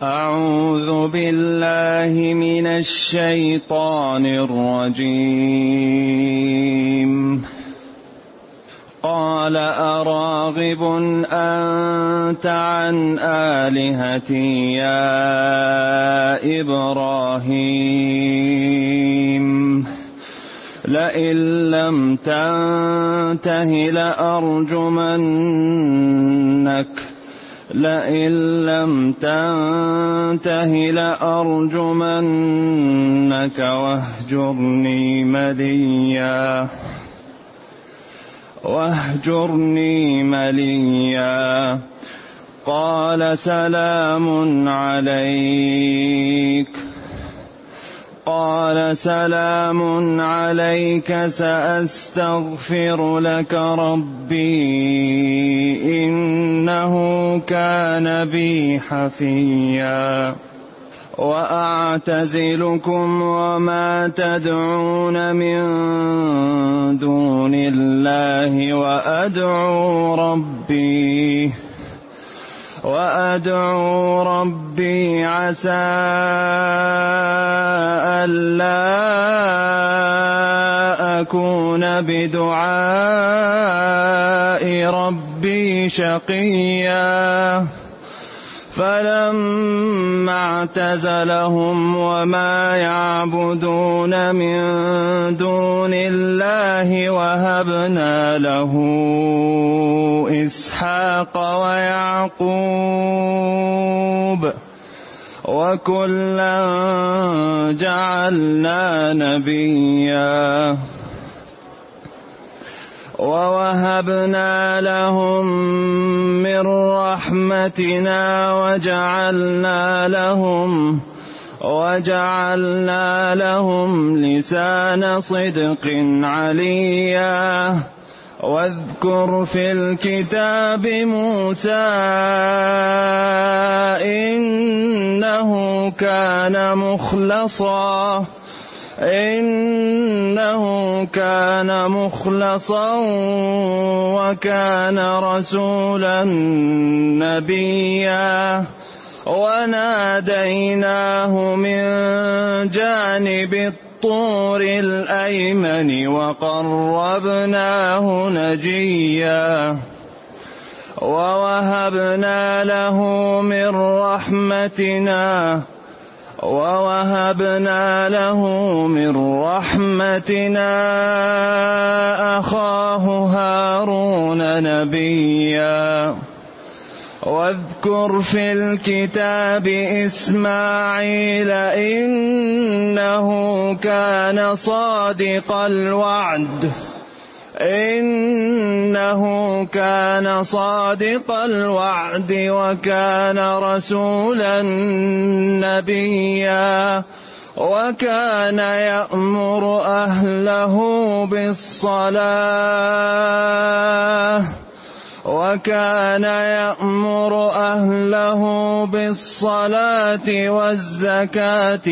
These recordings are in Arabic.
أعوذ بالله من الشيطان الرجيم. قال أراغب أنت عن آلهتي يا إبراهيم لئن لم تنته لأرجمنك واهجرني مليا. قال سلام عليك سأستغفر لك ربي إنه كان بي حفيا. وأعتزلكم وما تدعون من دون الله وأدعو ربي عسى ألا أكون بدعاء ربي شقيا. فلما اعتزلهم وما يعبدون من دون الله وهبنا له إسحاق ويعقوب وكلا جعلنا نبيا. ووهبنا لهم من رحمتنا وجعلنا لهم لسان صدق عليا. واذكر في الكتاب موسى إنه كان مخلصا وكان رسولا نبيا. وناديناه من جانب الطور الأيمن وقربناه نجيا. ووهبنا له من رحمتنا أخاه هارون نبيا. واذكر في الكتاب إسماعيل إنه كان صادق الوعد وكان رسولا نبيا. وكان يأمر أهله بالصلاة والزكاة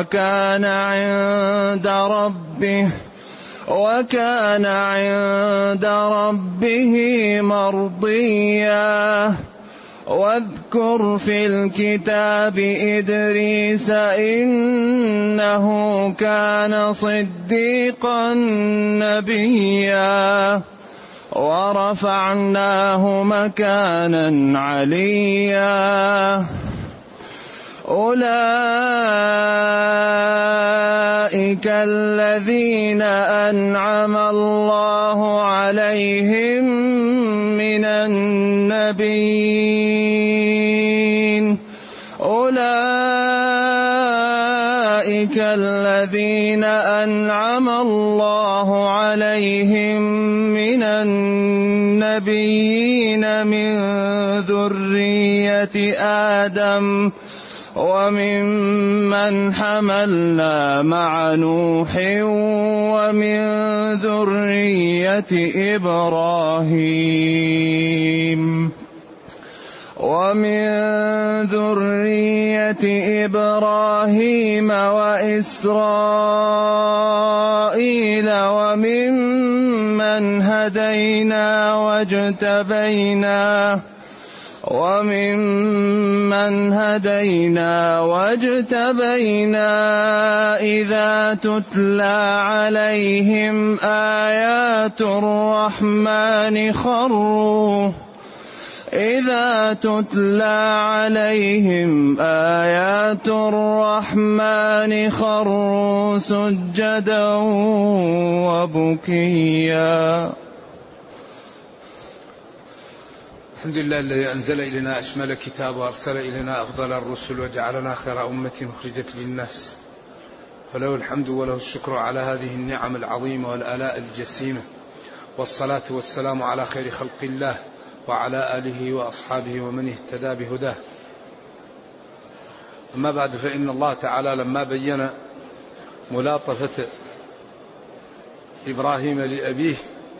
وكان عند ربه مرضيا. واذكر في الكتاب إدريس إنه كان صديقا نبيا. ورفعناه مكانا عليا. أولئك الذين أنعم الله عليهم من النبيين من ذرية آدم وممن حملنا مع نوح ومن ذرية إبراهيم وإسرائيل وممن هدينا واجتبينا وممن هدينا واجتبينا إذا تتلى عليهم آيات الرحمن خروا سجدا وبكيا. الحمد لله الذي أنزل إلينا أشمل كتاب وأرسل إلينا أفضل الرسل وجعلنا خير أمة أخرجت للناس، فله الحمد وله الشكر على هذه النعم العظيمة والآلاء الجسيمة، والصلاة والسلام على خير خلق الله وعلى آله وأصحابه ومن اهتدى بهداه. أما بعد، فإن الله تعالى لما بين ملاطفة إبراهيم لأبيه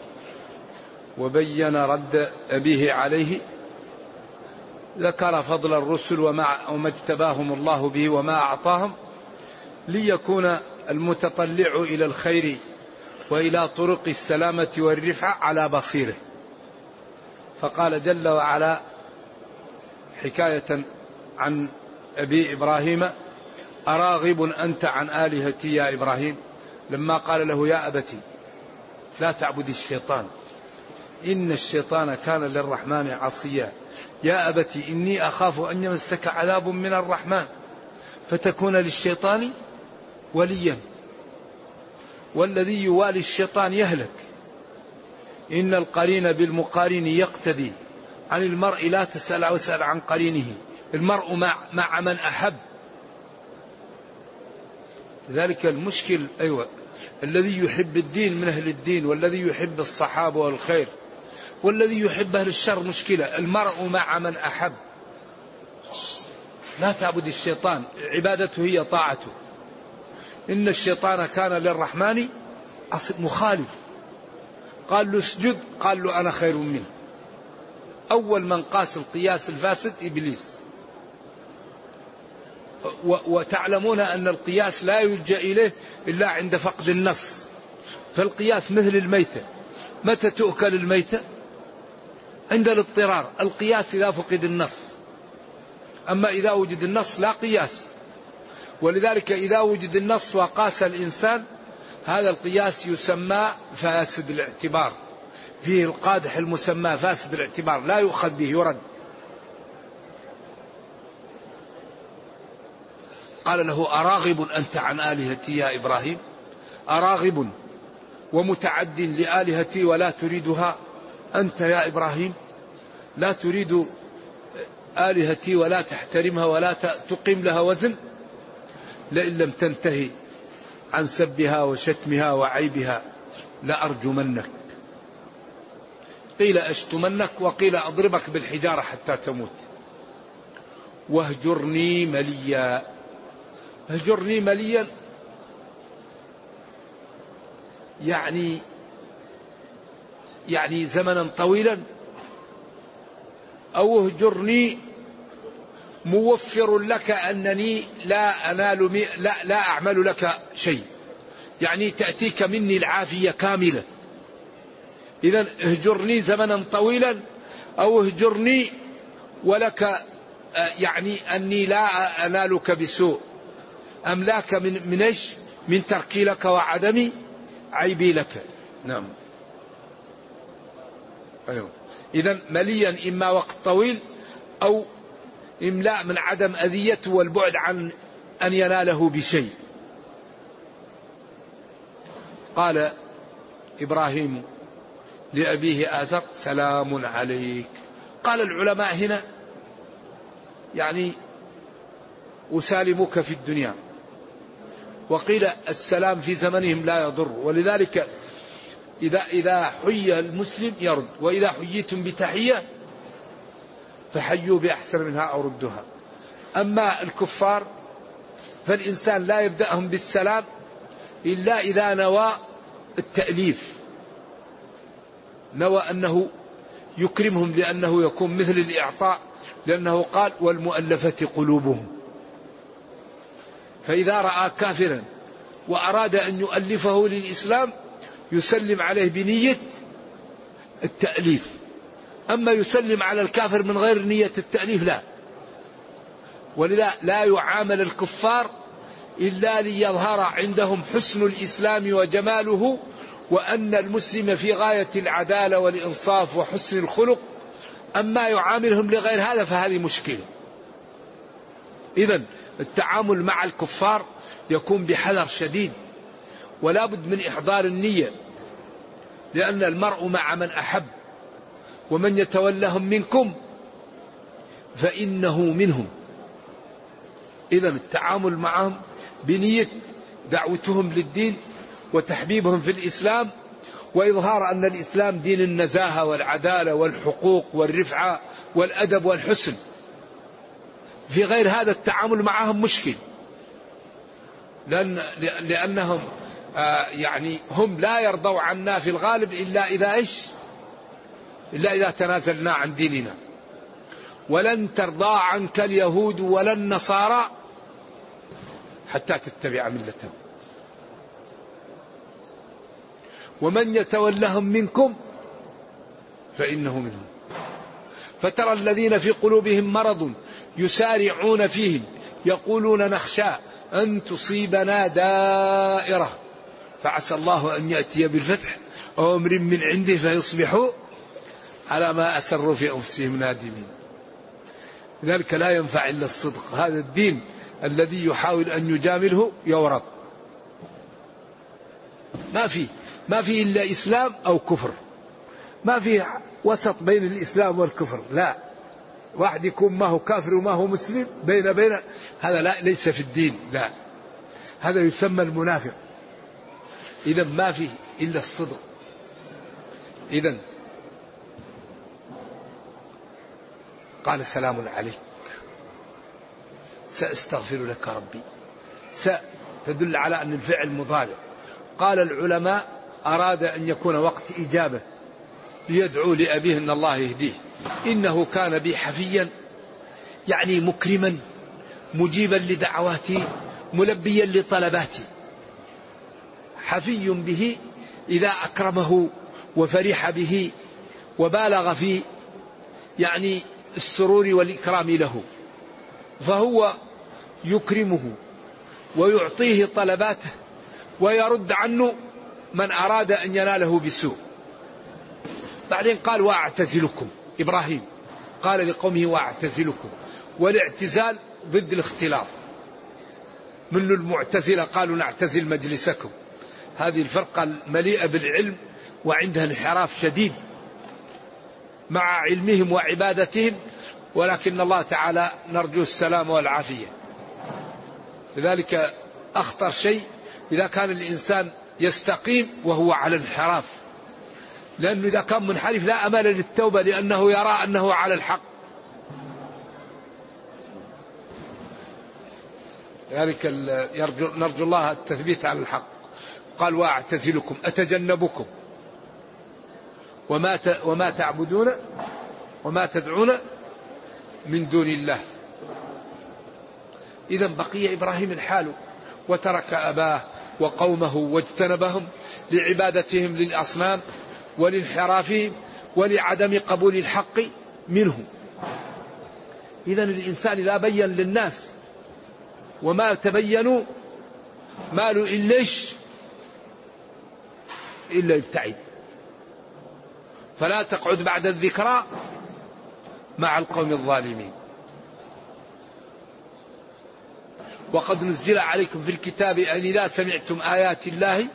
وبين رد أبيه عليه، ذكر فضل الرسل وما اجتباهم الله به وما أعطاهم، ليكون المتطلع إلى الخير وإلى طرق السلامة والرفعة على بصيره. فقال جل وعلا حكاية عن أبي إبراهيم: أراغب أنت عن آلهتي يا إبراهيم؟ لما قال له: يا أبتي لا تعبد الشيطان إن الشيطان كان للرحمن عصيا، يا أبتي إني أخاف أن يمسك عذاب من الرحمن فتكون للشيطان وليا، والذي يوالي الشيطان يهلك، إن القرين بالمقارن يقتدي، عن المرء لا تسأل واسأل عن قرينه، المرء مع من أحب. ذلك المشكل الذي يحب الدين من أهل الدين، والذي يحب الصحابة والخير، والذي يحب أهل الشر مشكلة. المرء مع من أحب. لا تعبد الشيطان، عبادته هي طاعته. إن الشيطان كان للرحمن مخالف. قال له اسجد، قال له أنا خير منه. أول من قاس القياس الفاسد إبليس. وتعلمون أن القياس لا يلجأ إليه إلا عند فقد النص، فالقياس مثل الميتة. متى تؤكل الميتة؟ عند الاضطرار. القياس إذا فقد النص، أما إذا وجد النص لا قياس. ولذلك إذا وجد النص وقاس الإنسان، هذا القياس يسمى فاسد الاعتبار، فيه القادح المسمى فاسد الاعتبار، لا يؤخذ به، يرد. قال له: أراغب أنت عن آلهتي يا إبراهيم؟ أراغب ومتعد لآلهتي ولا تريدها أنت يا إبراهيم؟ لا تريد آلهتي ولا تحترمها ولا تقيم لها وزن؟ لئن لم تنتهي عن سبها وشتمها وعيبها لأرجمنك. قيل أشتمنك، وقيل أضربك بالحجارة حتى تموت. واهجرني مليا. اهجرني مليا يعني زمنا طويلا، أو اهجرني موفر لك أنني لا أعمل لك شيء، يعني تأتيك مني العافية كاملة. إذن اهجرني زمنا طويلا، أو اهجرني ولك يعني أني لا أنالك بسوء، أملاك من إيش؟ من تركي لك وعدم عيبي لك. نعم. أيوه. إذن مليا إما وقت طويل، أو إملاء من عدم أذيته والبعد عن أن يناله بشيء. قال إبراهيم لأبيه آزر: سلام عليك. قال العلماء هنا يعني أسالمك في الدنيا، وقيل السلام في زمنهم لا يضر، ولذلك إذا حيي المسلم يرد، وإذا حييتم بتحية فحيوا بأحسن منها أو ردها. أما الكفار فالإنسان لا يبدأهم بالسلام إلا إذا نوى التأليف، نوى أنه يكرمهم لأنه يكون مثل الإعطاء، لأنه قال: والمؤلفة قلوبهم. فإذا رأى كافرا وأراد أن يؤلفه للإسلام يسلم عليه بنية التأليف. أما يسلم على الكافر من غير نية التأليف لا. ولذا لا يعامل الكفار إلا ليظهر عندهم حسن الإسلام وجماله، وأن المسلم في غاية العدالة والإنصاف وحسن الخلق. أما يعاملهم لغير هذا فهذه مشكلة. إذن التعامل مع الكفار يكون بحذر شديد، ولا بد من إحضار النية، لأن المرء مع من أحب، ومن يتولهم منكم فإنه منهم. إذن التعامل معهم بنية دعوتهم للدين وتحبيبهم في الإسلام، وإظهار أن الإسلام دين النزاهة والعدالة والحقوق والرفعة والأدب والحسن. في غير هذا التعامل معهم مشكل، لأنهم يعني هم لا يرضوا عنا في الغالب إلا إذا تنازلنا عن ديننا. ولن ترضى عنك اليهود ولا النصارى حتى تتبع ملتهم، ومن يتولهم منكم فإنه منهم. فترى الذين في قلوبهم مرض يسارعون فيهم يقولون نخشى أن تصيبنا دائرة فعسى الله أن يأتي بالفتح أو أمر من عنده فيصبحوا على ما أسروا في أنفسهم نادمين. لذلك لا ينفع إلا الصدق. هذا الدين الذي يحاول أن يجامله يورط، ما في إلا إسلام أو كفر، ما في وسط بين الإسلام والكفر. لا، واحد يكون ما هو كافر وما هو مسلم بين هذا لا، ليس في الدين، لا، هذا يسمى المنافق. إذا ما فيه إلا الصدق. إذا قال سلام عليك سأستغفر لك ربي. تدل على أن الفعل مضارع. قال العلماء أراد أن يكون وقت إجابة ليدعو لأبيه أن الله يهديه. إنه كان بي حفيا، يعني مكرما مجيبا لدعواتي ملبيا لطلباتي. حفي به إذا أكرمه وفرح به وبالغ في يعني السرور والإكرام له، فهو يكرمه ويعطيه طلباته ويرد عنه من أراد أن يناله بسوء. بعدين قال وأعتزلكم. إبراهيم قال لقومه وأعتزلكم، والاعتزال ضد الاختلاط. من المعتزلة قالوا نعتزل مجلسكم. هذه الفرقة المليئة بالعلم وعندها انحراف شديد مع علمهم وعبادتهم، ولكن الله تعالى نرجو السلام والعافية. لذلك أخطر شيء إذا كان الإنسان يستقيم وهو على الانحراف، لأنه إذا كان منحرف لا أمل للتوبة، لأنه يرى أنه على الحق. لذلك نرجو الله التثبيت على الحق. قال وأعتزلكم أتجنبكم وما تعبدون وما تدعون من دون الله. إذا بقي إبراهيم الحال، وترك أباه وقومه واجتنبهم لعبادتهم للأصنام ولانحرافهم ولعدم قبول الحق منهم. إذا الإنسان إذا بين للناس وما تبينوا مالوا إلا يبتعد. فلا تقعد بعد الذكرى مع القوم الظالمين. وقد نزل عليكم في الكتاب أن إذا سمعتم آيات الله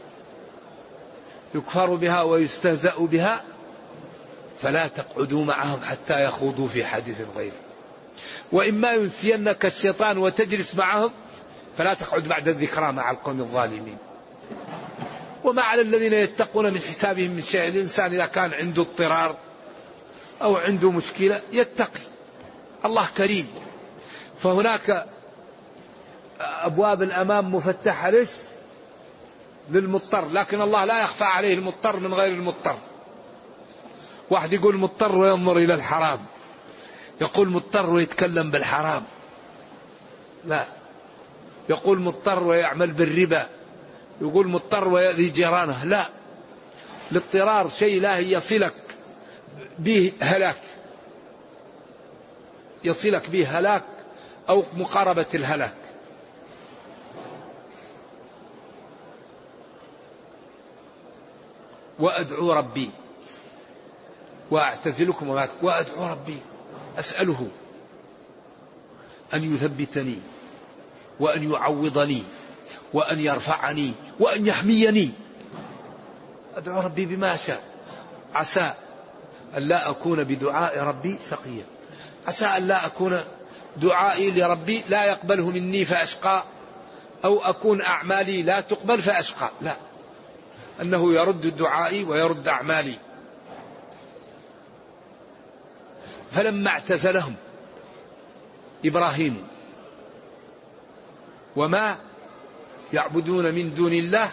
يكفر بها ويستهزأ بها فلا تقعدوا معهم حتى يخوضوا في حديث غيره. وإما ينسينك الشيطان وتجلس معهم فلا تقعد بعد الذكرى مع القوم الظالمين. وما على الذين يتقون من حسابهم من شيء. الإنسان إذا كان عنده اضطرار أو عنده مشكلة يتقي، الله كريم. فهناك أبواب الأمام مفتحة للمضطر، لكن الله لا يخفى عليه المضطر من غير المضطر. واحد يقول مضطر وينظر إلى الحرام، يقول مضطر ويتكلم بالحرام، لا، يقول مضطر ويعمل بالربا، يقول مضطر ويأذي جيرانه، لا. الاضطرار شيء لا يصلك به هلاك، يصلك به هلاك أو مقاربة الهلاك. وأدعو ربي وأعتزلكم وأدعو ربي، أسأله أن يثبتني وأن يعوضني وأن يرفعني وأن يحميني. أدعو ربي بما شاء، عسى أن لا أكون بدعاء ربي شقيا، عسى أن لا أكون دعائي لربي لا يقبله مني فأشقى، أو أكون أعمالي لا تقبل فأشقى، لا، أنه يرد دعائي ويرد أعمالي. فلما اعتزلهم إبراهيم وما يعبدون من دون الله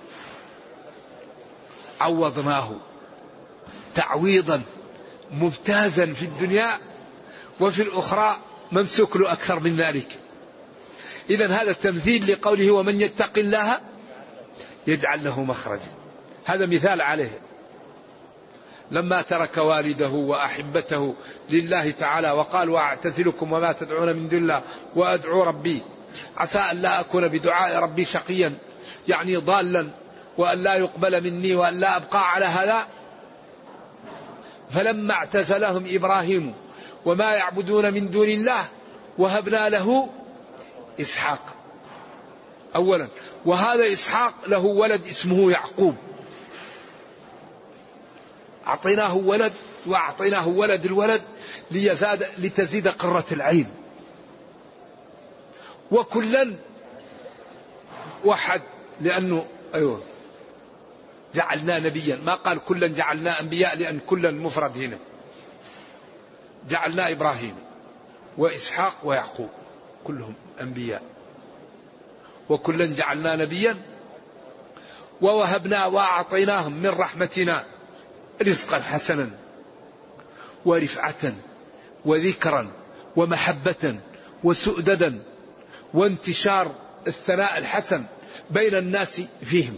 عوضناه تعويضا ممتازا في الدنيا، وفي الأخرى ممسوك له أكثر من ذلك. إذن هذا تمثيل لقوله ومن يتق الله يجعل له مخرجا، هذا مثال عليه. لما ترك والده وأحبته لله تعالى وقال وأعتزلكم وما تدعون من دون الله وأدعو ربي عسى أن لا أكون بدعاء ربي شقيا، يعني ضالا، وأن لا يقبل مني وأن لا أبقى على هذا. فلما اعتزلهم إبراهيم وما يعبدون من دون الله وهبنا له إسحاق أولا، وهذا إسحاق له ولد اسمه يعقوب، أعطيناه ولد وأعطيناه ولد الولد لتزيد قرة العين. وكلا وحد، لأنه جعلنا نبيا، ما قال كلا جعلنا أنبياء، لأن كلا مفرد هنا. جعلنا إبراهيم وإسحاق ويعقوب كلهم أنبياء، وكلا جعلنا نبيا، ووهبنا وأعطيناهم من رحمتنا رزقا حسنا ورفعة وذكرا ومحبة وسؤددا وانتشار الثناء الحسن بين الناس فيهم.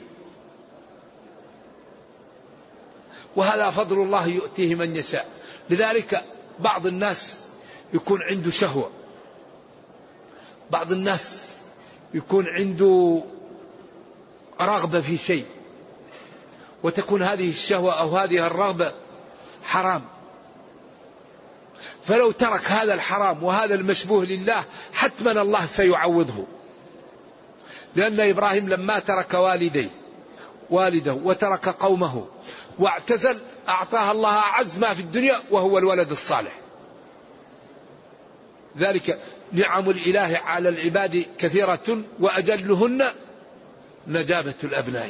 وهذا فضل الله يؤتيه من يشاء. لذلك بعض الناس يكون عنده شهوة، بعض الناس يكون عنده رغبة في شيء، وتكون هذه الشهوة أو هذه الرغبة حرام، فلو ترك هذا الحرام وهذا المشبوه لله حتما الله سيعوضه. لأن إبراهيم لما ترك والده وترك قومه واعتزل أعطاه الله أعز ما في الدنيا وهو الولد الصالح. ذلك نعم الإله على العباد كثيرة وأجلهن نجابة الأبناء.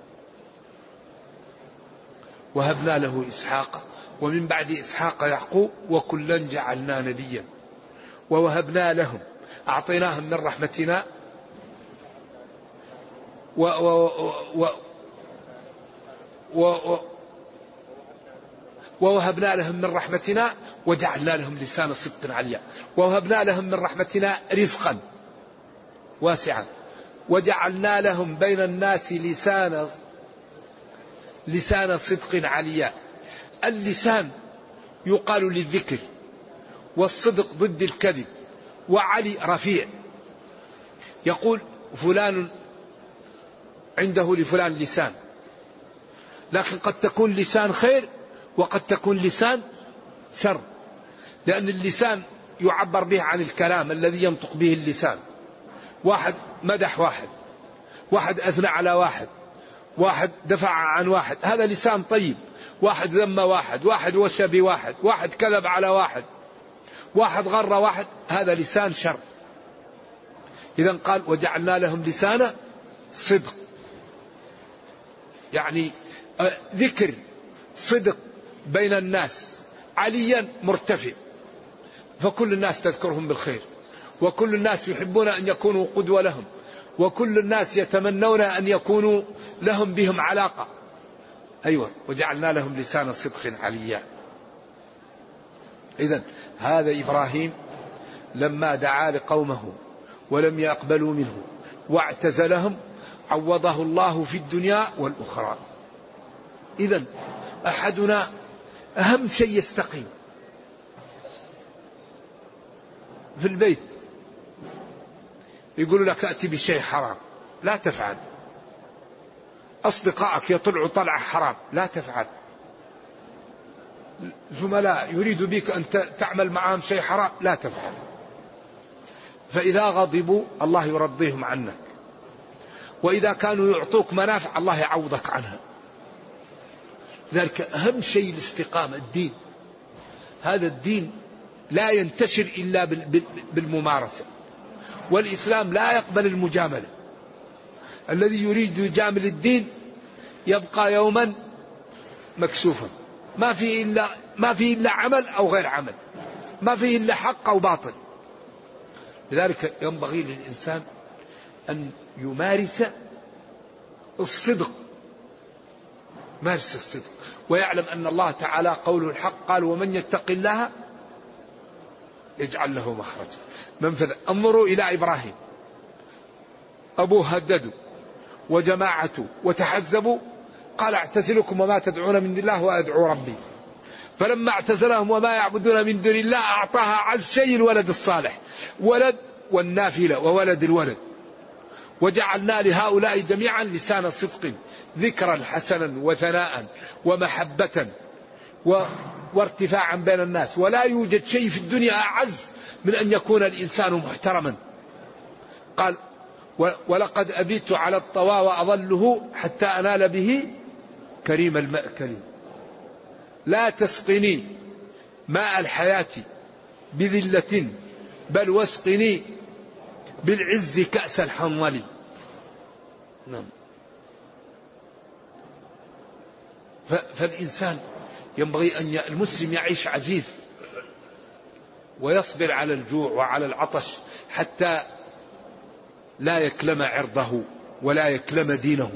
وهبنا له إسحاق ومن بعد إسحاق يعقوب وكلا جعلنا نبيا ووهبنا لهم أعطيناهم من رحمتنا ووهبنا لهم من رحمتنا وجعلنا لهم لسان صدق عليا، ووهبنا لهم من رحمتنا رزقا واسعا، وجعلنا لهم بين الناس لسان صدق عليا. اللسان يقال للذكر، والصدق ضد الكذب، وعلي رفيع. يقول فلان عنده لفلان لسان، لكن قد تكون لسان خير وقد تكون لسان شر، لأن اللسان يعبر به عن الكلام الذي ينطق به اللسان. واحد مدح واحد أثنى على واحد دفع عن هذا لسان طيب. واحد ذم واحد وشى واحد كذب على واحد غر هذا لسان شر. إذن قال وجعلنا لهم لسان صدق، يعني ذكر صدق بين الناس، عليا مرتفع، فكل الناس تذكرهم بالخير، وكل الناس يحبون أن يكونوا قدوة لهم، وكل الناس يتمنون أن يكونوا لهم بهم علاقة. وجعلنا لهم لسان صدق عليا. إذن هذا إبراهيم لما دعا لقومه ولم يقبلوا منه واعتزلهم عوضه الله في الدنيا والأخرى. إذن أحدنا أهم شيء يستقيم. في البيت يقول لك أتي بشيء حرام، لا تفعل. أصدقائك يطلعوا طلعة حرام، لا تفعل. زملاء يريد بك أن تعمل معهم شيء حرام، لا تفعل. فإذا غضبوا الله يرضيهم عنك، وإذا كانوا يعطوك منافع الله يعوضك عنها. ذلك أهم شيء الاستقامة. الدين هذا الدين لا ينتشر إلا بالممارسة، والإسلام لا يقبل المجاملة. الذي يريد يجامل الدين يبقى يوما مكشوفا، ما فيه إلا عمل أو غير عمل، ما فيه إلا حق أو باطل. لذلك ينبغي للإنسان أن يمارس الصدق، مارس الصدق، ويعلم أن الله تعالى قوله الحق، قال ومن يتق الله يجعل له مخرجا منفذا. انظروا إلى إبراهيم، أبوه هددوا وجماعته وتحزبوا، قال اعتزلكم وما تدعون من دون الله وأدعو ربي. فلما اعتزلهم وما يعبدون من دون الله أعطاها عز شيء الولد الصالح، ولد والنافلة وولد الولد، وجعلنا لهؤلاء جميعا لسان صدق ذكرا حسنا وثناء ومحبة وارتفاعا بين الناس. ولا يوجد شيء في الدنيا أعز من أن يكون الإنسان محترما. قال ولقد أبيت على الطوى وأظله حتى أنال به كريم المأكل. لا تسقني ماء الحياة بذلة بل واسقني بالعز كأس الحنظل. نعم. فالإنسان ينبغي أن المسلم يعيش عزيز ويصبر على الجوع وعلى العطش حتى لا يكلم عرضه ولا يكلم دينه.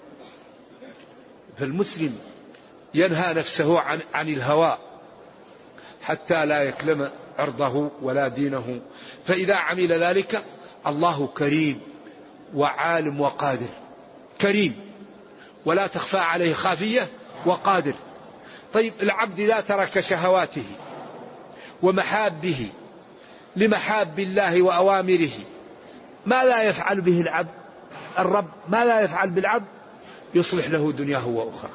فالمسلم ينهى نفسه عن الهوى حتى لا يكلم عرضه ولا دينه. فإذا عمل ذلك الله كريم وعالم وقادر. كريم ولا تخفى عليه خافية، وقادر. طيب العبد إذا ترك شهواته ومحابه لمحاب الله وأوامره ما لا يفعل به العبد؟ الرب ما لا يفعل بالعبد؟ يصلح له دنياه وأخرى،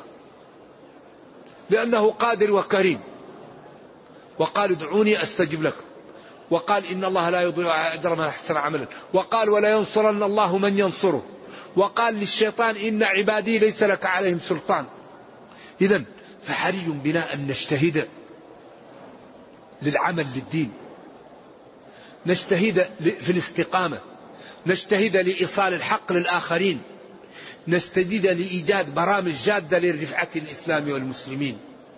لأنه قادر وكريم. وقال ادعوني أستجب لكم، وقال إن الله لا يضيع أجر من أحسن عملا، وقال ولا ينصرن الله من ينصره، وقال للشيطان إن عبادي ليس لك عليهم سلطان. إذن فحري بنا أن نجتهد للعمل للدين، نجتهد في الاستقامة، نجتهد لإيصال الحق للآخرين، نجتهد لإيجاد برامج جادة لرفعة الإسلام والمسلمين،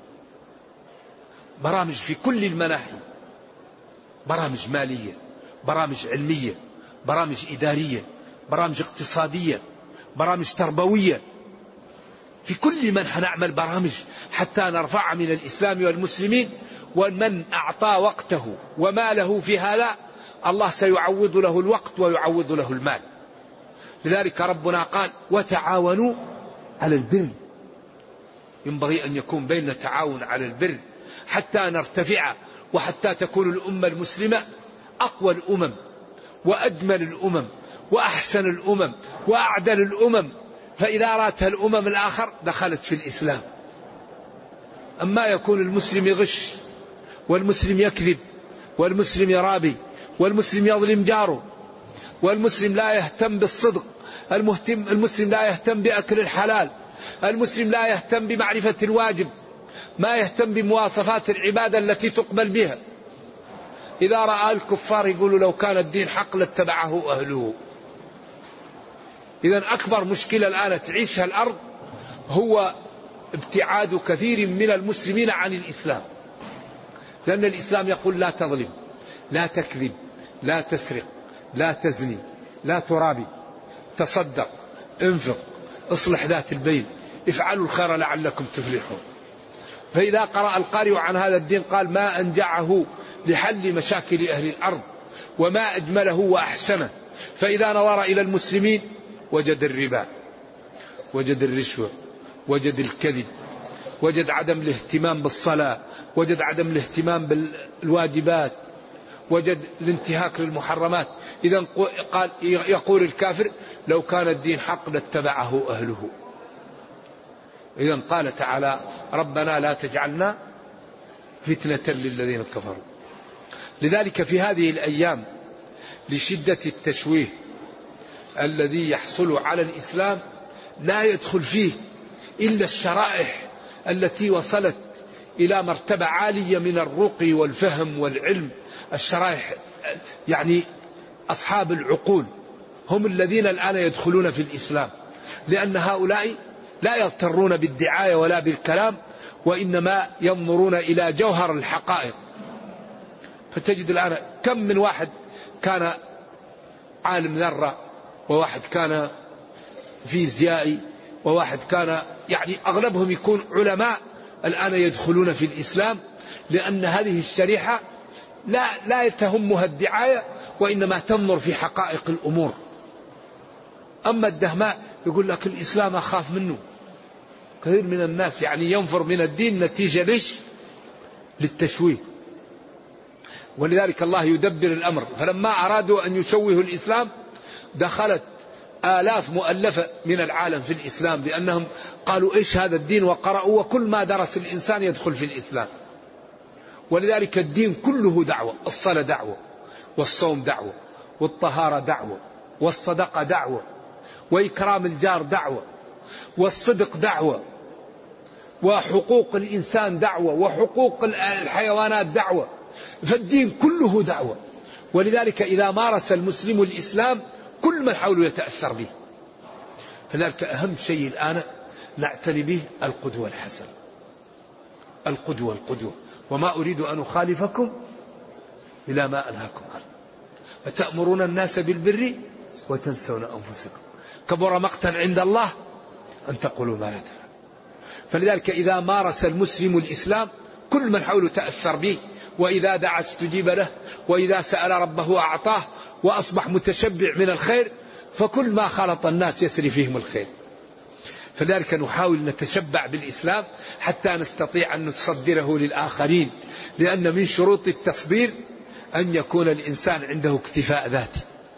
برامج في كل المناحي، برامج مالية، برامج علمية، برامج إدارية، برامج اقتصادية، برامج تربوية. في كل منحى نعمل برامج حتى نرفع من الإسلام والمسلمين. ومن أعطى وقته وماله في هذا الله سيعوض له الوقت ويعوض له المال. لذلك ربنا قال وتعاونوا على البر. ينبغي أن يكون بيننا تعاون على البر حتى نرتفع، وحتى تكون الأمة المسلمة أقوى الأمم وأجمل الأمم وأحسن الأمم وأعدل الأمم. فإذا رأتها الأمم الآخر دخلت في الإسلام. أما يكون المسلم يغش، والمسلم يكذب، والمسلم يرابي، والمسلم يظلم جاره، والمسلم لا يهتم بالصدق، المسلم لا يهتم بأكل الحلال، المسلم لا يهتم بمعرفة الواجب، ما يهتم بمواصفات العبادة التي تقبل بها. إذا رأى الكفار يقولوا لو كان الدين حق لاتبعه أهله. إذن أكبر مشكلة الآن تعيشها الأرض هو ابتعاد كثير من المسلمين عن الإسلام، لأن الإسلام يقول لا تظلم، لا تكذب، لا تسرق، لا تزني، لا ترابي، تصدق، انفق، اصلح ذات البين، افعلوا الخير لعلكم تفلحون. فإذا قرأ القارئ عن هذا الدين قال ما أنجعه لحل مشاكل أهل الأرض وما أجمله وأحسنه. فإذا نظر إلى المسلمين وجد الربا، وجد الرشوة، وجد الكذب، وجد عدم الاهتمام بالصلاة، وجد عدم الاهتمام بالواجبات، وجد الانتهاك للمحرمات. إذا قال يقول الكافر لو كان الدين حق لاتبعه أهله. إذا قال تعالى ربنا لا تجعلنا فتنة للذين كفروا. لذلك في هذه الأيام لشدة التشويه الذي يحصل على الإسلام لا يدخل فيه إلا الشرائح التي وصلت إلى مرتبة عالية من الرقي والفهم والعلم. الشرائح يعني أصحاب العقول هم الذين الآن يدخلون في الإسلام، لأن هؤلاء لا يغترون بالدعاية ولا بالكلام، وإنما ينظرون إلى جوهر الحقائق. فتجد الآن كم من واحد كان عالم ذرة، وواحد كان فيزيائي، وواحد كان يعني أغلبهم يكون علماء الآن يدخلون في الإسلام، لأن هذه الشريحة لا تهمها الدعاية، وإنما تنظر في حقائق الأمور. أما الدهماء يقول لك الإسلام أخاف منه. كثير من الناس يعني ينفر من الدين نتيجة ليش؟ للتشويه. ولذلك الله يدبر الأمر. فلما أرادوا أن يشوهوا الإسلام دخلت آلاف مؤلفة من العالم في الإسلام، لأنهم قالوا إيش هذا الدين، وقرأوا، وكل ما درس الإنسان يدخل في الإسلام. ولذلك الدين كله دعوة. الصلاة دعوة، والصوم دعوة، والطهارة دعوة، والصدقة دعوة، وإكرام الجار دعوة، والصدق دعوة، وحقوق الإنسان دعوة، وحقوق الحيوانات دعوة. فالدين كله دعوة. ولذلك إذا مارس المسلم الإسلام كل من حوله يتأثر به. فلذلك أهم شيء الآن نعتني به القدوة الحسنة. القدوة. وما أريد أن أخالفكم إلى ما أنهاكم عنه أتأمرون الناس بالبر وتنسون أنفسكم كبر مقتا عند الله أن تقولوا ما لا تفعلون. فلذلك إذا مارس المسلم الإسلام كل من حوله تأثر به، وإذا دعا استجيب له، وإذا سأل ربه أعطاه، وأصبح متشبع من الخير، فكل ما خلط الناس يسري فيهم الخير. فلذلك نحاول نتشبع بالإسلام حتى نستطيع أن نصدره للآخرين، لأن من شروط التصدير أن يكون الإنسان عنده اكتفاء ذاتي.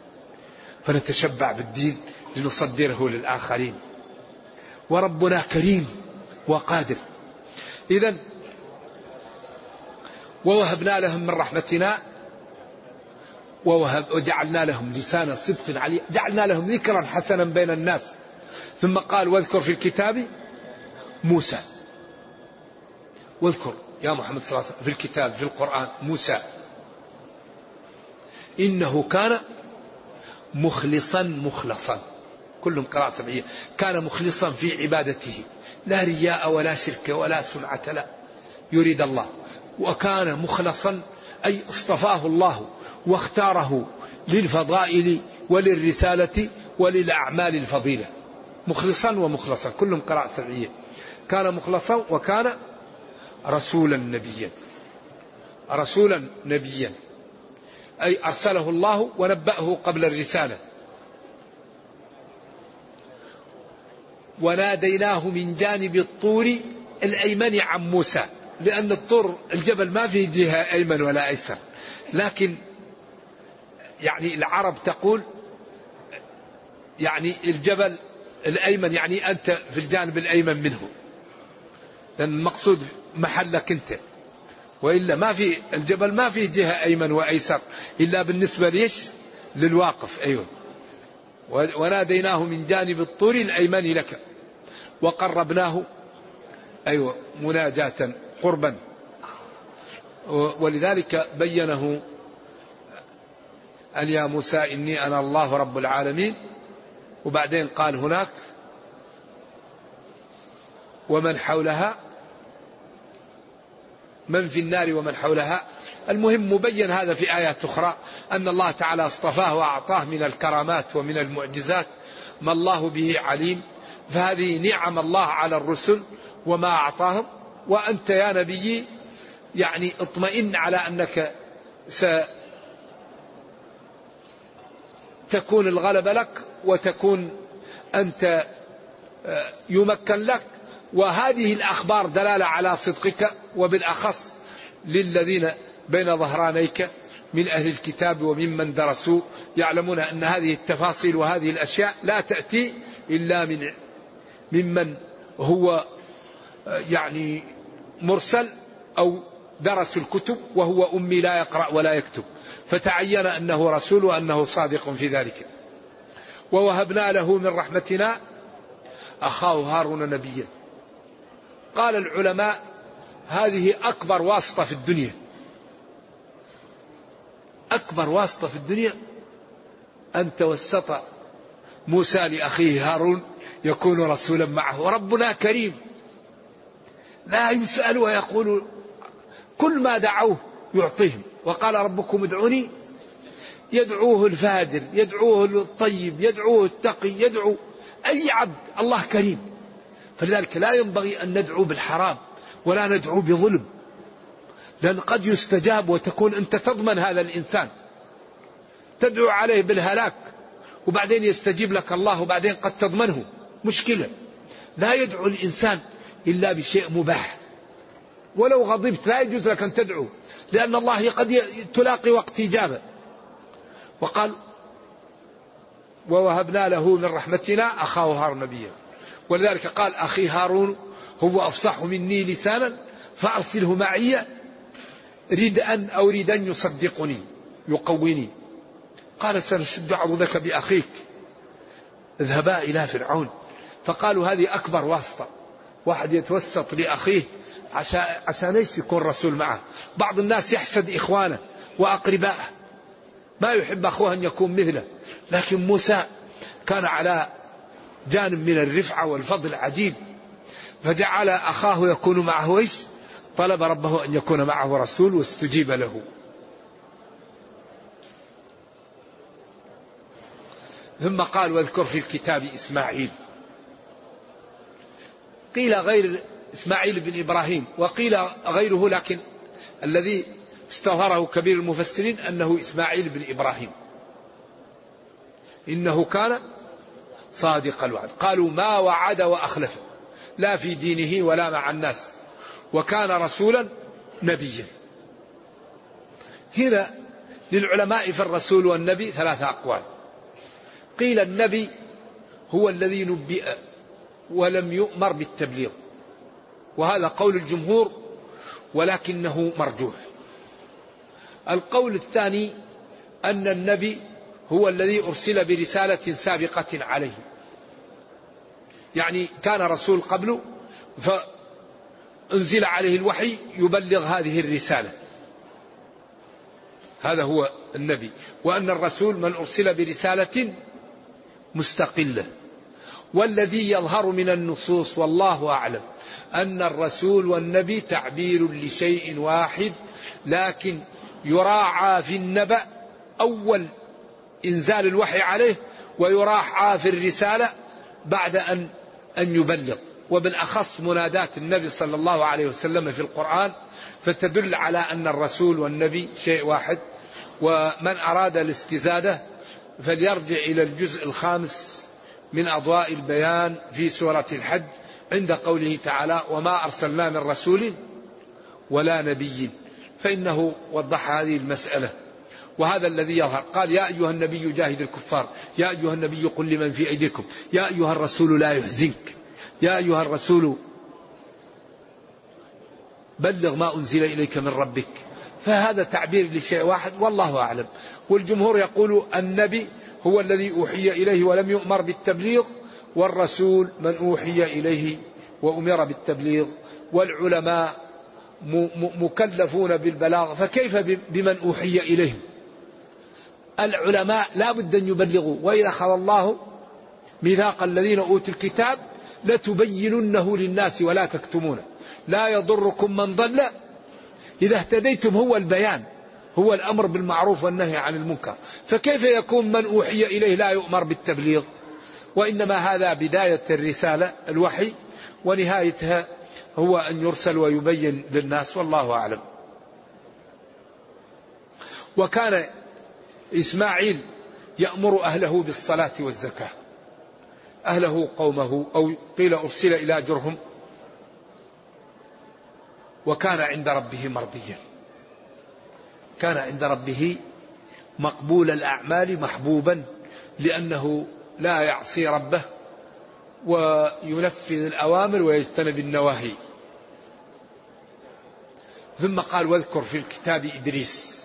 فنتشبع بالدين لنصدره للآخرين. وربنا كريم وقادر. إذن ووهبنا لهم من رحمتنا وجعلنا لهم لسان صدق علي، جعلنا لهم ذكرا حسنا بين الناس. ثم قال واذكر في الكتاب موسى. واذكر يا محمد صلى الله عليه وسلم في الكتاب في القرآن موسى إنه كان مخلصا. كلهم قراءة سبعية. كان مخلصا في عبادته، لا رياء ولا شرك ولا سمعة، لا، يريد الله. وكان مخلصا أي اصطفاه الله واختاره للفضائل وللرسالة وللأعمال الفضيلة. مخلصا ومخلصا كلهم قراءة سبعية. كان مخلصا وكان رسولا نبيا أي أرسله الله ونبأه قبل الرسالة. وناديناه من جانب الطور الأيمن عن موسى، لأن الطور الجبل ما فيه جهة أيمن ولا أيسر، لكن يعني العرب تقول يعني الجبل الأيمن يعني أنت في الجانب الأيمن منه، لأن المقصود محلك أنت، وإلا ما في الجبل ما فيه جهة أيمن وأيسر إلا بالنسبة ليش للواقف. أيوة. وناديناه من جانب الطور الأيمن لك وقربناه أيوة مناجاة قربا. ولذلك بينه أن يا موسى إني أنا الله رب العالمين. وبعدين قال هناك ومن حولها من في النار ومن حولها. المهم مبين هذا في آيات أخرى أن الله تعالى اصطفاه وأعطاه من الكرامات ومن المعجزات ما الله به عليم. فهذه نعم الله على الرسل وما أعطاهم. وأنت يا نبي يعني اطمئن على أنك ستكون الغلبة لك، وتكون أنت يمكن لك، وهذه الأخبار دلالة على صدقك، وبالأخص للذين بين ظهرانيك من أهل الكتاب وممن درسوا يعلمون أن هذه التفاصيل وهذه الأشياء لا تأتي إلا ممن هو يعني مرسل أو درس الكتب وهو أمي لا يقرأ ولا يكتب، فتعين أنه رسول وأنه صادق في ذلك. ووهبنا له من رحمتنا أخاه هارون نبيا. قال العلماء هذه أكبر واسطة في الدنيا، أكبر واسطة في الدنيا أن توسط موسى لأخيه هارون يكون رسولا معه. وربنا كريم لا يسأل ويقول كل ما دعوه يعطيهم. وقال ربكم ادعوني، يدعوه الفاجر، يدعوه الطيب، يدعوه التقي، يدعو أي عبد. الله كريم، فلذلك لا ينبغي أن ندعو بالحرام ولا ندعو بظلم، لأن قد يستجاب وتكون أنت تضمن هذا الإنسان، تدعو عليه بالهلاك وبعدين يستجيب لك الله وبعدين قد تضمنه، مشكلة. لا يدعو الإنسان إلا بشيء مباح، ولو غضبت لا يجوز لك أن تدعو، لأن الله قد تلاقي وقت إجابة. وقال ووهبنا له من رحمتنا أخاه هارون نبيا. ولذلك قال أخي هارون هو أفصح مني لسانا فأرسله معي ردءا أو ردا يصدقني يقويني. قال سنشد عضدك بأخيك اذهبا إلى فرعون. فقالوا هذه أكبر واسطة، واحد يتوسط لأخيه عشان ايش يكون رسول معه. بعض الناس يحسد إخوانه وأقربائه، ما يحب أخوه أن يكون مثله، لكن موسى كان على جانب من الرفعة والفضل عجيب، فجعل أخاه يكون معه ايش؟ طلب ربه أن يكون معه رسول واستجيب له. ثم قال واذكر في الكتاب إسماعيل. قيل غير إسماعيل بن إبراهيم وقيل غيره، لكن الذي استظهره كبير المفسرين أنه إسماعيل بن إبراهيم، إنه كان صادق الوعد. قالوا ما وعد وأخلف لا في دينه ولا مع الناس، وكان رسولا نبيا. هنا للعلماء في الرسول والنبي ثلاثة أقوال. قيل النبي هو الذي نبئ ولم يؤمر بالتبليغ، وهذا قول الجمهور ولكنه مرجوح. القول الثاني أن النبي هو الذي أرسل برسالة سابقة عليه، يعني كان رسول قبله فأنزل عليه الوحي يبلغ هذه الرسالة، هذا هو النبي. وأن الرسول من أرسل برسالة مستقلة. والذي يظهر من النصوص والله أعلم أن الرسول والنبي تعبير لشيء واحد، لكن يراعى في النبأ أول إنزال الوحي عليه، ويراعى في الرسالة بعد أن يبلغ. وبالأخص منادات النبي صلى الله عليه وسلم في القرآن فتدل على أن الرسول والنبي شيء واحد. ومن أراد الاستزادة فليرجع إلى الجزء 5 من أضواء البيان في سورة الحج عند قوله تعالى وما أرسلنا من رسول ولا نبي، فإنه وضح هذه المسألة. وهذا الذي يظهر. قال يا أيها النبي جاهد الكفار، يا أيها النبي قل لمن في أيديكم، يا أيها الرسول لا يحزنك، يا أيها الرسول بلغ ما أنزل إليك من ربك. فهذا تعبير لشيء واحد والله أعلم. والجمهور يقول النبي هو الذي أوحي إليه ولم يؤمر بالتبليغ، والرسول من أوحي إليه وأمر بالتبليغ. والعلماء مكلفون بالبلاغ، فكيف بمن أوحي إليهم؟ العلماء لا بد أن يبلغوا. وإذا أخذ الله ميثاق الذين أوتوا الكتاب لتبيننه للناس ولا تكتمونه، لا يضركم من ضل إذا اهتديتم. هو البيان، هو الأمر بالمعروف والنهي عن المنكر. فكيف يكون من أوحي إليه لا يؤمر بالتبليغ؟ وإنما هذا بداية الرسالة الوحي، ونهايتها هو أن يرسل ويبين للناس والله أعلم. وكان إسماعيل يأمر أهله بالصلاة والزكاة، أهله قومه، أو قيل أرسل إلى جرهم وكان عند ربه مرضيا، كان عند ربه مقبول الأعمال محبوبا، لأنه لا يعصي ربه وينفذ الأوامر ويجتنب النواهي. ثم قال: واذكر في الكتاب إدريس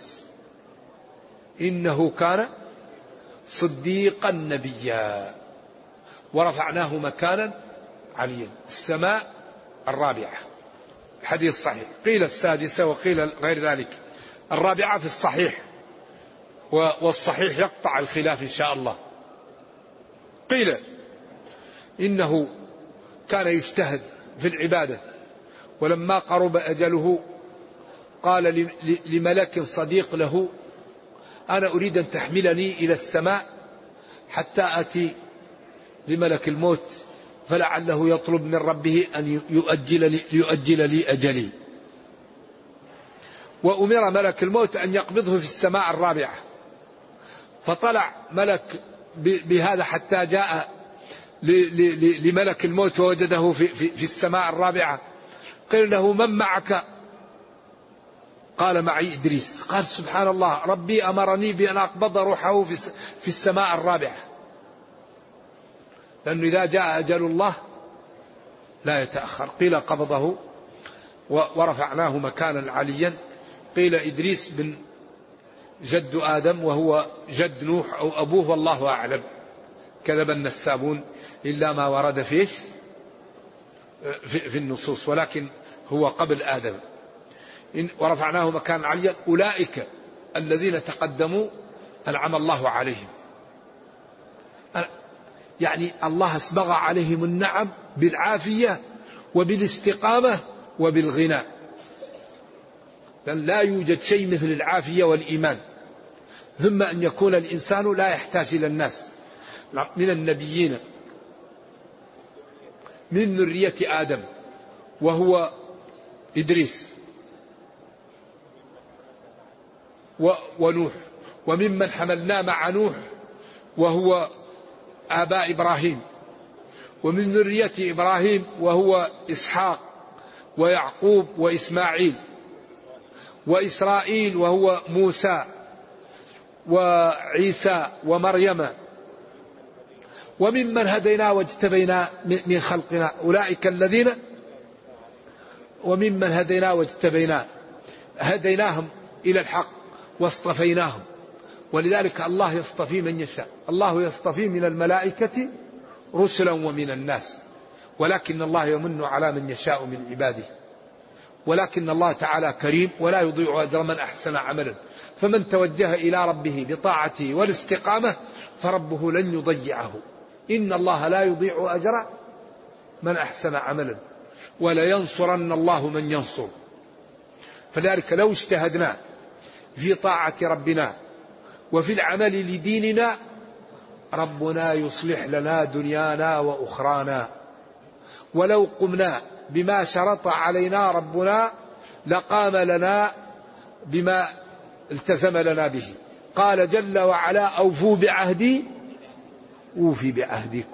إنه كان صديقا نبيا ورفعناه مكانا عليا. السماء الرابعة، حديث صحيح، قيل السادسة وقيل غير ذلك. الرابعة في الصحيح، والصحيح يقطع الخلاف إن شاء الله. قيل إنه كان يجتهد في العبادة، ولما قرب أجله قال لملك صديق له: أنا أريد أن تحملني إلى السماء حتى أتي لملك الموت فلعله يطلب من ربه أن يؤجل لي أجلي. وأمر ملك الموت أن يقبضه في السماء الرابعة، فطلع ملك بهذا حتى جاء لملك الموت ووجده في السماء الرابعة. قيل له: من معك؟ قال: معي إدريس. قال: سبحان الله، ربي أمرني بأن أقبض روحه في السماء الرابعة، لأنه إذا جاء أجل الله لا يتأخر. قيل: قبضه ورفعناه مكانا عليا. قيل: إدريس بن جد آدم وهو جد نوح أو أبوه، والله أعلم، كذب النسابون إلا ما ورد فيه في النصوص، ولكن هو قبل آدم. ورفعناه مكانا عليا. أولئك الذين تقدموا أنعم الله عليهم، يعني الله اسبغ عليهم النعم بالعافية وبالاستقامة وبالغنى، لأن لا يوجد شيء مثل العافية والإيمان. ثم أن يكون الإنسان لا يحتاج إلى الناس. من النبيين من ذرية آدم وهو إدريس ونوح، وممن حملنا مع نوح وهو آباء إبراهيم، ومن ذرية إبراهيم وهو إسحاق ويعقوب وإسماعيل، وإسرائيل وهو موسى وعيسى ومريم، وممن هدينا واجتبينا من خلقنا أولئك الذين، وممن هدينا واجتبينا هديناهم إلى الحق واصطفيناهم. ولذلك الله يصطفي من يشاء، الله يصطفي من الملائكة رسلا ومن الناس، ولكن الله يمن على من يشاء من عباده. ولكن الله تعالى كريم ولا يضيع أجر من أحسن عملا، فمن توجه إلى ربه بطاعته والاستقامة فربه لن يضيعه. إن الله لا يضيع أجر من أحسن عملا ولينصرن الله من ينصر. فذلك لو اجتهدنا في طاعة ربنا وفي العمل لديننا ربنا يصلح لنا دنيانا وأخرانا. ولو قمنا بما شرط علينا ربنا لقام لنا بما التزم لنا به. قال جل وعلا: أوفوا بعهدي أوفي بعهدكم.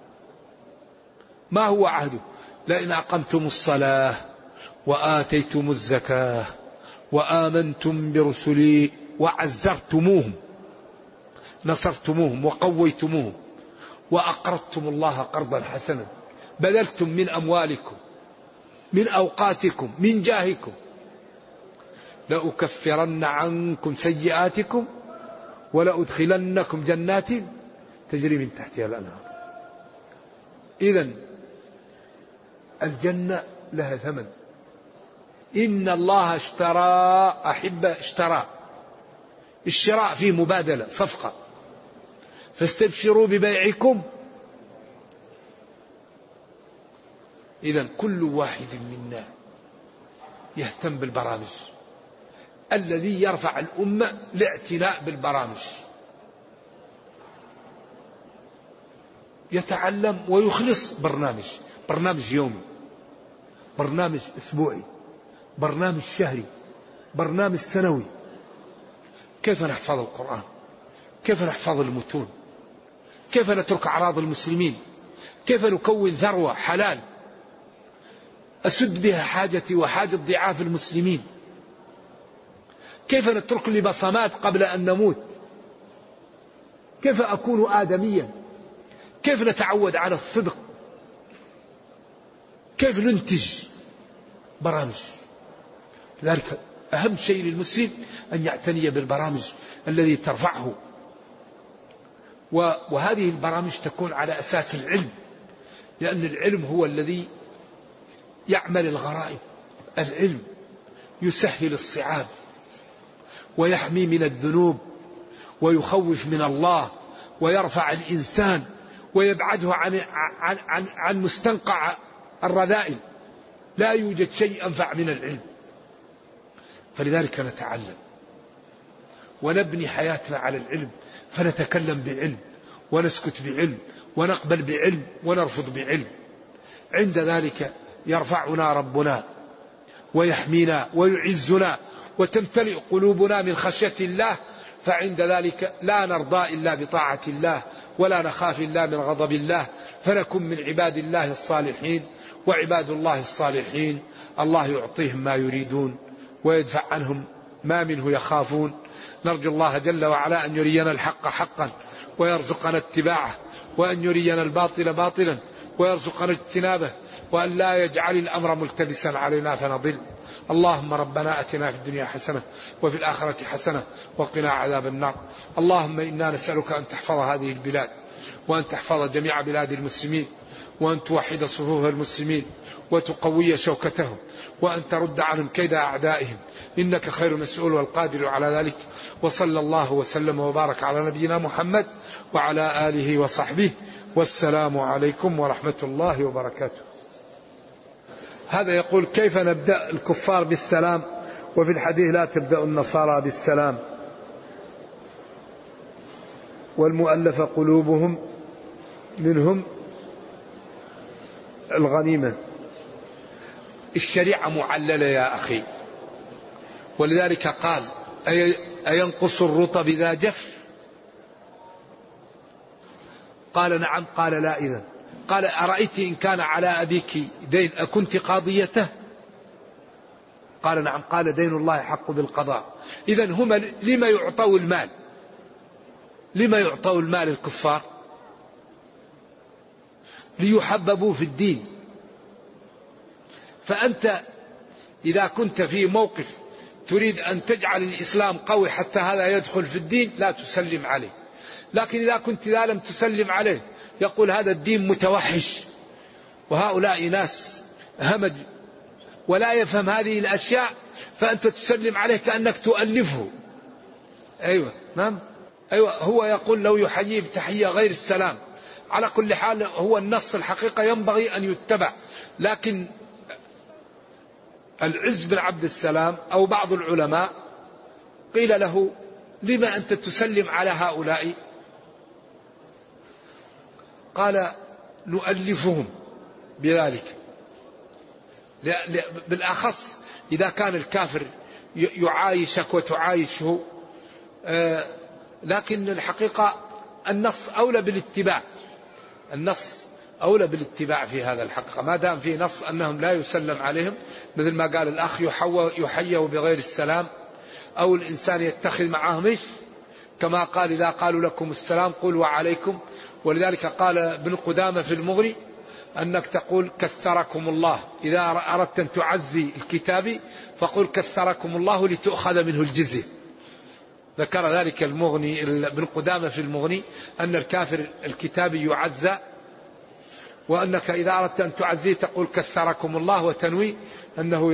ما هو عهده؟ لئن أقمتم الصلاة وآتيتم الزكاة وآمنتم برسلي وعزرتموهم، نصرتموهم وقويتموهم وأقرضتم الله قرضا حسنا، بذلتم من أموالكم من أوقاتكم من جاهكم، لأكفرن عنكم سيئاتكم ولأدخلنكم جنات تجري من تحتها الأنهار. إذن الجنة لها ثمن. إن الله اشترى، أحبة اشترى، الشراء فيه مبادلة صفقة، فاستبشروا ببيعكم. إذن كل واحد منا يهتم بالبرامج، الذي يرفع الأمة لاعتناء بالبرامج، يتعلم ويخلص برنامج يومي، برنامج أسبوعي، برنامج شهري، برنامج سنوي. كيف نحفظ القرآن؟ كيف نحفظ المتون؟ كيف نترك أعراض المسلمين؟ كيف نكون ثروة حلال؟ أسد بها حاجتي وحاجة ضعاف المسلمين؟ كيف نترك لي بصمات قبل أن نموت؟ كيف أكون آدميا؟ كيف نتعود على الصدق؟ كيف ننتج برامج؟ لذلك أهم شيء للمسلم أن يعتني بالبرامج الذي ترفعه، وهذه البرامج تكون على أساس العلم، لأن العلم هو الذي يعمل الغرائب. العلم يسهل الصعاب ويحمي من الذنوب ويخوف من الله ويرفع الإنسان ويبعده عن مستنقع الرذائل. لا يوجد شيء أنفع من العلم، فلذلك نتعلم ونبني حياتنا على العلم، فنتكلم بعلم ونسكت بعلم ونقبل بعلم ونرفض بعلم. عند ذلك يرفعنا ربنا ويحمينا ويعزنا وتمتلئ قلوبنا من خشية الله، فعند ذلك لا نرضى إلا بطاعة الله ولا نخاف إلا من غضب الله، فنكن من عباد الله الصالحين. وعباد الله الصالحين الله يعطيهم ما يريدون ويدفع عنهم ما منه يخافون. نرجو الله جل وعلا أن يرينا الحق حقا ويرزقنا اتباعه، وأن يرينا الباطل باطلا ويرزقنا اجتنابه، وأن لا يجعل الأمر ملتبسا علينا فنضل. اللهم ربنا أتنا في الدنيا حسنة وفي الآخرة حسنة وقنا عذاب النار. اللهم إنا نسألك أن تحفظ هذه البلاد، وأن تحفظ جميع بلاد المسلمين، وأن توحد صفوف المسلمين وتقوي شوكتهم، وأن ترد عنهم كيد أعدائهم، إنك خير مسؤول والقادر على ذلك. وصلى الله وسلم وبارك على نبينا محمد وعلى آله وصحبه، والسلام عليكم ورحمة الله وبركاته. هذا يقول: كيف نبدأ الكفار بالسلام وفي الحديث لا تبدأ النصارى بالسلام والمؤلف قلوبهم منهم الغنيمة؟ الشريعة معللة يا أخي، ولذلك قال: أينقص الرطب إذا جف؟ قال: نعم. قال: لا. إذن قال: أرأيت إن كان على أبيك دين أكنت قاضيته؟ قال: نعم. قال: دين الله حق بالقضاء. إذن هم لما يعطوا المال؟ لما يعطوا المال الكفار؟ ليحببوا في الدين. فأنت إذا كنت في موقف تريد أن تجعل الإسلام قوي حتى هذا يدخل في الدين، لا تسلم عليه. لكن إذا كنت إذا لم تسلم عليه يقول هذا الدين متوحش وهؤلاء ناس همج ولا يفهم هذه الأشياء، فأنت تسلم عليه كأنك تؤلفه. أيوة، نعم، أيوة. هو يقول لو يحيي بتحية غير السلام. على كل حال هو النص الحقيقة ينبغي أن يتبع، لكن العز بن عبد السلام أو بعض العلماء قيل له: لما أنت تسلم على هؤلاء؟ قال: نؤلفهم بذلك، بالأخص إذا كان الكافر يعايشك وتعايشه. لكن الحقيقة النص أولى بالاتباع، النص أولى بالاتباع في هذا الحقيقة، ما دام في نص أنهم لا يسلم عليهم، مثل ما قال الأخ: يحيوا بغير السلام، أو الإنسان يتخذ معهم إيش؟ كما قال: إذا قالوا لكم السلام قولوا وعليكم. ولذلك قال ابن قدامة في المغني أنك تقول كثركم الله، إذا أردت أن تعزي الكتاب فقل كثركم الله لتؤخذ منه الجزية. ذكر ذلك المغني ابن قدامة في المغني أن الكافر الكتابي يعزى، وأنك إذا أردت أن تعزيه تقول كثركم الله وتنوي أنه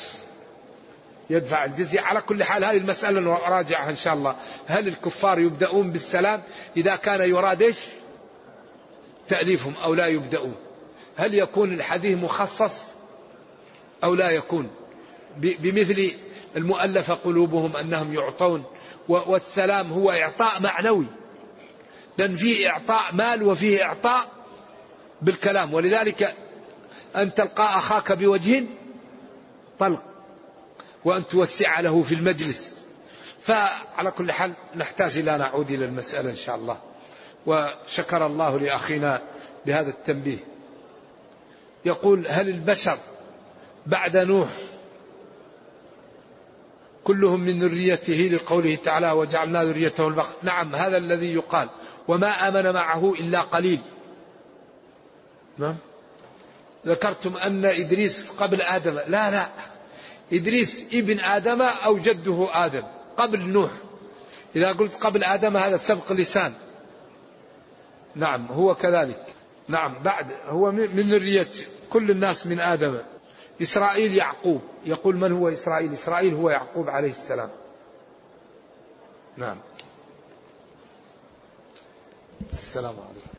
يدفع الجزية. على كل حال هذه المسألة نراجعها إن شاء الله. هل الكفار يبدأون بالسلام إذا كان يراد تأليفهم أو لا يبدأون؟ هل يكون الحديث مخصص أو لا يكون؟ بمثل المؤلف قلوبهم أنهم يعطون، والسلام هو إعطاء معنوي، لأن فيه إعطاء مال وفيه إعطاء بالكلام. ولذلك أن تلقى أخاك بوجه طلق، وأن توسع له في المجلس. فعلى كل حال نحتاج إلى نعود إلى المسألة إن شاء الله. وشكر الله لأخينا بهذا التنبيه. يقول: هل البشر بعد نوح كلهم من ذريته لقوله تعالى وجعلنا ذريته البقر. نعم هذا الذي يقال. وما آمن معه إلا قليل. نعم. ذكرتم أن إدريس قبل آدم. لا إدريس ابن آدم أو جده آدم قبل نوح. إذا قلت قبل آدم هذا سبق لسان. نعم هو كذلك. نعم بعد هو من ذرية كل الناس من آدم. إسرائيل يعقوب. يقول من هو إسرائيل؟ إسرائيل هو يعقوب عليه السلام. نعم. السلام عليكم.